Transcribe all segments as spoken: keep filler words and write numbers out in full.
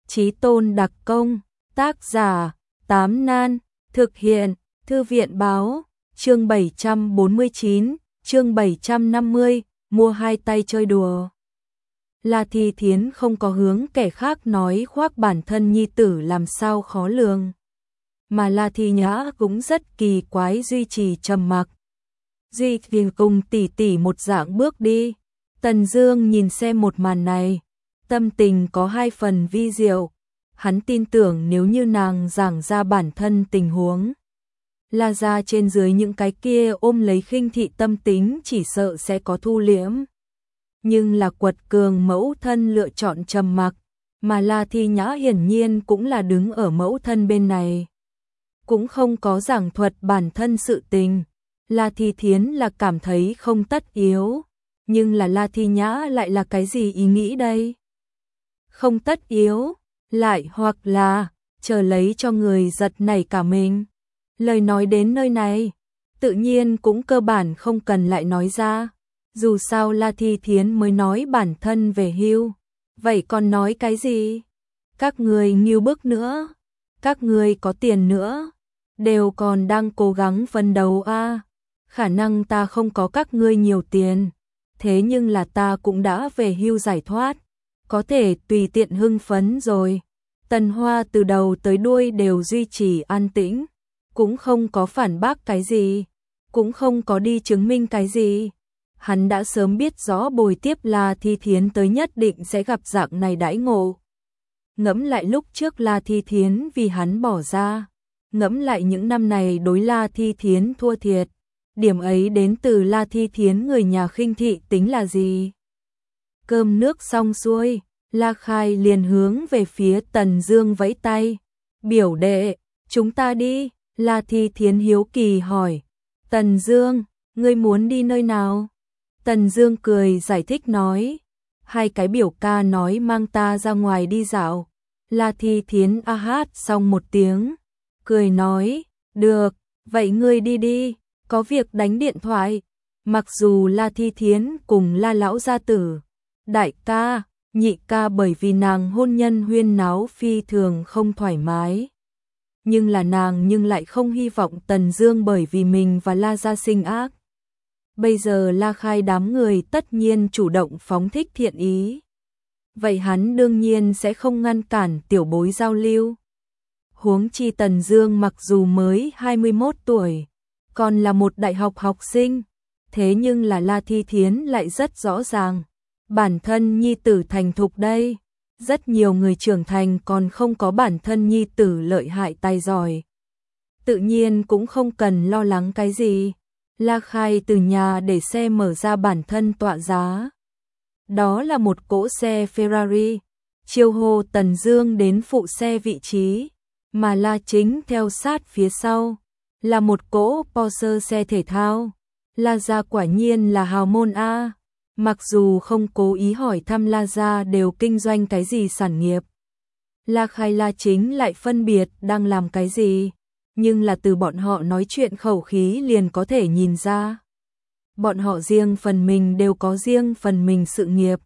Chí Tôn đặc công, tác giả, Tám Nan, thực hiện, Thư viện báo, chương bảy trăm bốn mươi chín, chương bảy trăm năm mươi, mua hai tay chơi đùa. La Thi Thiến không có hướng kẻ khác nói khoác bản thân nhi tử làm sao khó lường. Mà La Thi Nhã cũng rất kỳ quái duy trì trầm mặc. Duy Viên cùng tỷ tỷ một dạng bước đi. Tần Dương nhìn xem một màn này, tâm tình có hai phần vi diệu. Hắn tin tưởng nếu như nàng giảng ra bản thân tình huống, La gia trên dưới những cái kia ôm lấy khinh thị tâm tính chỉ sợ sẽ có thu liễm. Nhưng là quật cường mẫu thân lựa chọn trầm mặc, mà La Thi Nhã hiển nhiên cũng là đứng ở mẫu thân bên này. Cũng không có giảng thuật bản thân sự tình. La Thi Thiến là cảm thấy không tất yếu, nhưng là La Thi Nhã lại là cái gì ý nghĩ đây? Không tất yếu, lại hoặc là chờ lấy cho người giật nảy cả mình. Lời nói đến nơi này, tự nhiên cũng cơ bản không cần lại nói ra. Dù sao La Thi Thiến mới nói bản thân về hưu, vậy còn nói cái gì? Các người nghiêu bức nữa, các người có tiền nữa, đều còn đang cố gắng phấn đấu a. À. Khả năng ta không có các ngươi nhiều tiền, thế nhưng là ta cũng đã về hưu giải thoát, có thể tùy tiện hưng phấn rồi. Tần Hoa từ đầu tới đuôi đều duy trì an tĩnh, cũng không có phản bác cái gì, cũng không có đi chứng minh cái gì. Hắn đã sớm biết rõ bồi tiếp La Thi Thiến tới nhất định sẽ gặp dạng này đãi ngộ. Ngẫm lại lúc trước La Thi Thiến vì hắn bỏ ra, ngẫm lại những năm này đối La Thi Thiến thua thiệt, điểm ấy đến từ La Thi Thiến người nhà khinh thị tính là gì? Cơm nước xong xuôi, La Khai liền hướng về phía Tần Dương vẫy tay. Biểu đệ, chúng ta đi. La Thi Thiến hiếu kỳ hỏi. Tần Dương, ngươi muốn đi nơi nào? Tần Dương cười giải thích nói. Hai cái biểu ca nói mang ta ra ngoài đi dạo. La Thi Thiến a hát xong một tiếng, cười nói. Được, vậy ngươi đi đi, có việc đánh điện thoại. Mặc dù La Thi Thiến cùng La lão gia tử, đại ca, nhị ca bởi vì nàng hôn nhân huyên náo phi thường không thoải mái. Nhưng là nàng nhưng lại không hy vọng Tần Dương bởi vì mình và La gia sinh ác. Bây giờ La Khai đám người tất nhiên chủ động phóng thích thiện ý. Vậy hắn đương nhiên sẽ không ngăn cản tiểu bối giao lưu. Huống chi Tần Dương mặc dù mới hai mươi mốt tuổi, còn là một đại học học sinh, thế nhưng là La Thi Thiến lại rất rõ ràng. Bản thân nhi tử thành thục đây, rất nhiều người trưởng thành còn không có bản thân nhi tử lợi hại tài giỏi. Tự nhiên cũng không cần lo lắng cái gì. La Khai từ nhà để xe mở ra bản thân tọa giá. Đó là một cỗ xe Ferrari, chiêu hô Tần Dương đến phụ xe vị trí, mà La Chính theo sát phía sau, là một cỗ Porsche xe thể thao. La gia quả nhiên là hào môn a. Mặc dù không cố ý hỏi thăm La gia đều kinh doanh cái gì sản nghiệp, La Khai La Chính lại phân biệt đang làm cái gì, nhưng là từ bọn họ nói chuyện khẩu khí liền có thể nhìn ra. Bọn họ riêng phần mình đều có riêng phần mình sự nghiệp,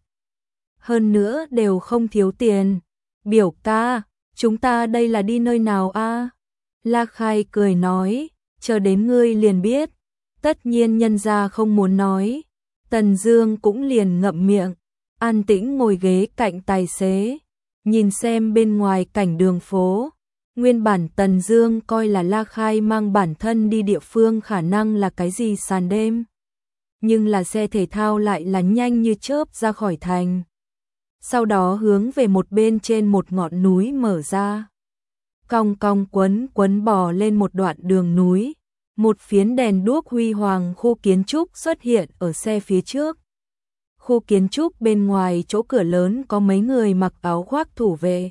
hơn nữa đều không thiếu tiền. Biểu ca, chúng ta đây là đi nơi nào a? À? La Khai cười nói, chờ đến ngươi liền biết. Tất nhiên nhân gia không muốn nói. Tần Dương cũng liền ngậm miệng, an tĩnh ngồi ghế cạnh tài xế, nhìn xem bên ngoài cảnh đường phố. Nguyên bản Tần Dương coi là La Khai mang bản thân đi địa phương khả năng là cái gì sàn đêm, nhưng là xe thể thao lại là nhanh như chớp ra khỏi thành, sau đó hướng về một bên trên một ngọn núi mở ra, cong cong quấn quấn bò lên một đoạn đường núi. Một phiến đèn đuốc huy hoàng khu kiến trúc xuất hiện ở xe phía trước. Khu kiến trúc bên ngoài chỗ cửa lớn có mấy người mặc áo khoác thủ vệ,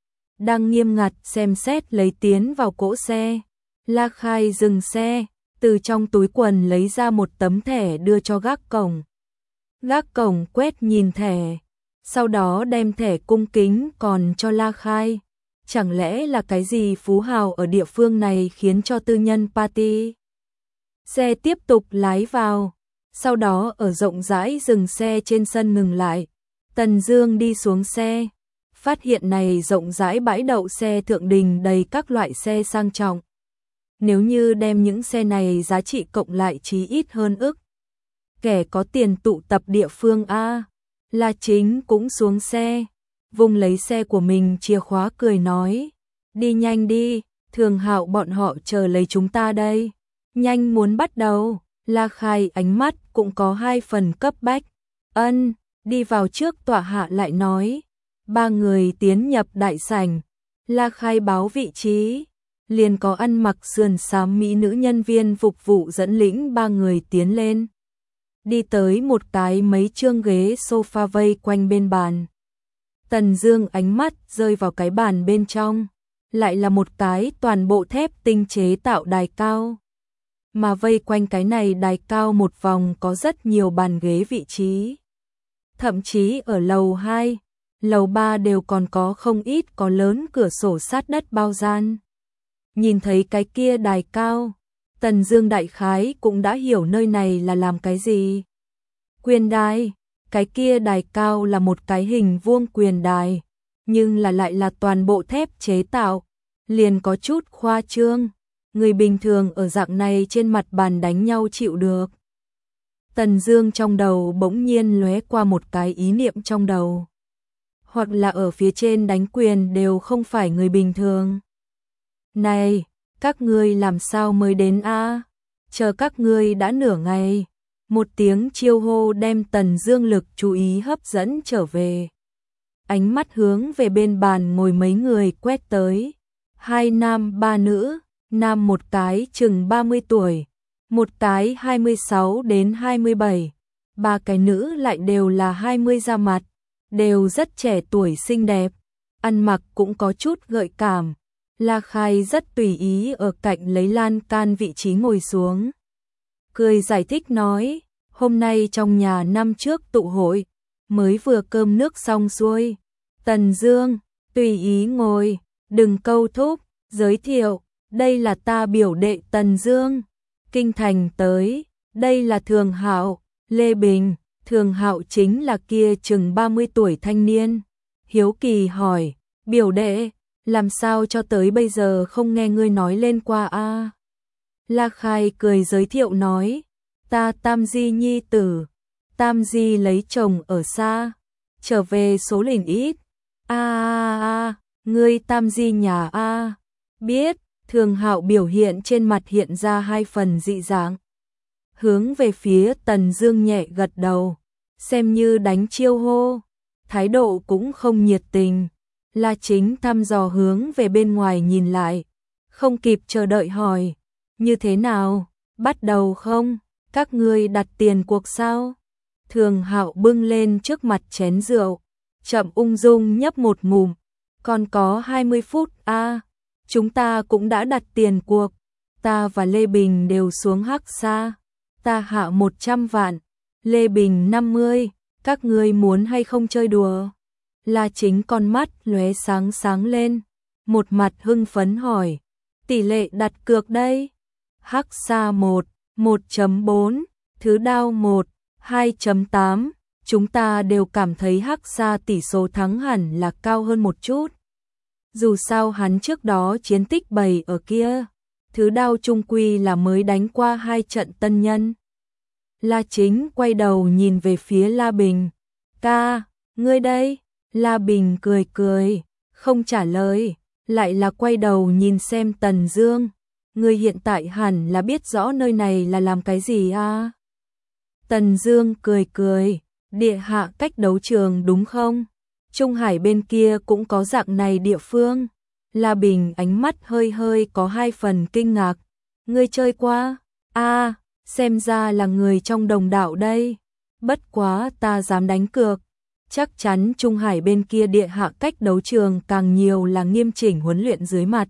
đang nghiêm ngặt xem xét lấy tiến vào cỗ xe. La Khai dừng xe, từ trong túi quần lấy ra một tấm thẻ đưa cho gác cổng. Gác cổng quét nhìn thẻ, sau đó đem thẻ cung kính còn cho La Khai. Chẳng lẽ là cái gì phú hào ở địa phương này khiến cho tư nhân party? Xe tiếp tục lái vào, sau đó ở rộng rãi dừng xe trên sân ngừng lại. Tần Dương đi xuống xe, phát hiện này rộng rãi bãi đậu xe thượng đình đầy các loại xe sang trọng. Nếu như đem những xe này giá trị cộng lại chí ít hơn ức. Kẻ có tiền tụ tập địa phương A. La Chính cũng xuống xe, vung lấy xe của mình chìa khóa cười nói. Đi nhanh đi, Thường Hạo bọn họ chờ lấy chúng ta đây. Nhanh muốn bắt đầu, La Khai ánh mắt cũng có hai phần cấp bách. Ân, đi vào trước tọa hạ lại nói. Ba người tiến nhập đại sảnh, La Khai báo vị trí. Liền có ăn mặc sườn xám mỹ nữ nhân viên phục vụ dẫn lĩnh ba người tiến lên. Đi tới một cái mấy chương ghế sofa vây quanh bên bàn. Tần Dương ánh mắt rơi vào cái bàn bên trong, lại là một cái toàn bộ thép tinh chế tạo đài cao. Mà vây quanh cái này đài cao một vòng có rất nhiều bàn ghế vị trí. Thậm chí ở lầu hai, lầu ba đều còn có không ít có lớn cửa sổ sát đất bao gian. Nhìn thấy cái kia đài cao, Tần Dương đại khái cũng đã hiểu nơi này là làm cái gì. Quyền đài, cái kia đài cao là một cái hình vuông quyền đài, nhưng là lại là toàn bộ thép chế tạo, liền có chút khoa trương. Người bình thường ở dạng này trên mặt bàn đánh nhau chịu được. Tần Dương trong đầu bỗng nhiên lóe qua một cái ý niệm trong đầu. Hoặc là ở phía trên đánh quyền đều không phải người bình thường. Này, các ngươi làm sao mới đến a? Chờ các ngươi đã nửa ngày. Một tiếng chiêu hô đem Tần Dương lực chú ý hấp dẫn trở về. Ánh mắt hướng về bên bàn ngồi mấy người quét tới. Hai nam ba nữ, nam một cái chừng ba mươi tuổi, một cái hai mươi sáu đến hai mươi bảy, ba cái nữ lại đều là hai mươi ra mặt, đều rất trẻ tuổi xinh đẹp, ăn mặc cũng có chút gợi cảm. La Khai rất tùy ý ở cạnh lấy lan can vị trí ngồi xuống. Cười giải thích nói, hôm nay trong nhà năm trước tụ hội, mới vừa cơm nước xong xuôi. Tần Dương, tùy ý ngồi, đừng câu thúc, giới thiệu, đây là ta biểu đệ Tần Dương, kinh thành tới, đây là Thường Hạo, Lê Bình. Thường Hạo chính là kia chừng ba mươi tuổi thanh niên. Hiếu kỳ hỏi, biểu đệ, làm sao cho tới bây giờ không nghe ngươi nói lên qua a? La Khai cười giới thiệu nói, ta Tam Di nhi tử, Tam Di lấy chồng ở xa, trở về số liền ít. A a a, ngươi Tam Di nhà a? Biết. Thường Hạo biểu hiện trên mặt hiện ra hai phần dị dạng. Hướng về phía Tần Dương nhẹ gật đầu, xem như đánh chiêu hô, thái độ cũng không nhiệt tình. La Chính thăm dò hướng về bên ngoài nhìn lại, không kịp chờ đợi hỏi, như thế nào, bắt đầu không, các ngươi đặt tiền cuộc sao? Thường Hạo bưng lên trước mặt chén rượu, chậm ung dung nhấp một ngụm, còn có hai mươi phút a. À, chúng ta cũng đã đặt tiền cuộc, ta và Lê Bình đều xuống Hắc Sa, ta hạ một trăm vạn, Lê Bình năm mươi, các ngươi muốn hay không chơi đùa? La Chính con mắt lóe sáng sáng lên, một mặt hưng phấn hỏi, tỷ lệ đặt cược đây? Hắc Sa một, một chấm bốn, Thứ Đao một, hai chấm tám, chúng ta đều cảm thấy Hắc Sa tỷ số thắng hẳn là cao hơn một chút. Dù sao hắn trước đó chiến tích bày ở kia, Thứ Đao trung quy là mới đánh qua hai trận tân nhân. La Chính quay đầu nhìn về phía La Bình, ca, ngươi đây? La Bình cười cười, không trả lời, lại là quay đầu nhìn xem Tần Dương, ngươi hiện tại hẳn là biết rõ nơi này là làm cái gì a? Tần Dương cười cười, địa hạ cách đấu trường đúng không? Trung Hải bên kia cũng có dạng này địa phương. La Bình ánh mắt hơi hơi có hai phần kinh ngạc, ngươi chơi qua? A, à, xem ra là người trong đồng đạo đây. Bất quá ta dám đánh cược, chắc chắn Trung Hải bên kia địa hạ cách đấu trường càng nhiều là nghiêm chỉnh huấn luyện dưới mặt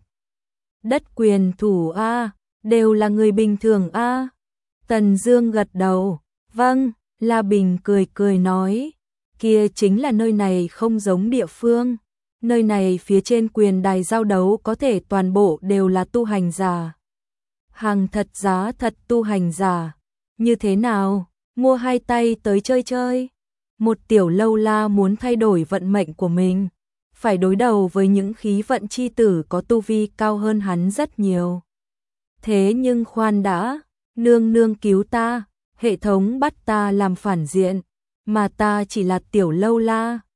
đất quyền thủ a, đều là người bình thường a. Tần Dương gật đầu, vâng. La Bình cười cười nói, kia chính là nơi này không giống địa phương, nơi này phía trên quyền đài giao đấu có thể toàn bộ đều là tu hành giả. Hàng thật giá thật tu hành giả, như thế nào, mua hai tay tới chơi chơi? Một tiểu lâu la muốn thay đổi vận mệnh của mình, phải đối đầu với những khí vận chi tử có tu vi cao hơn hắn rất nhiều. Thế nhưng khoan đã, nương nương cứu ta, hệ thống bắt ta làm phản diện, mà ta chỉ là tiểu lâu la,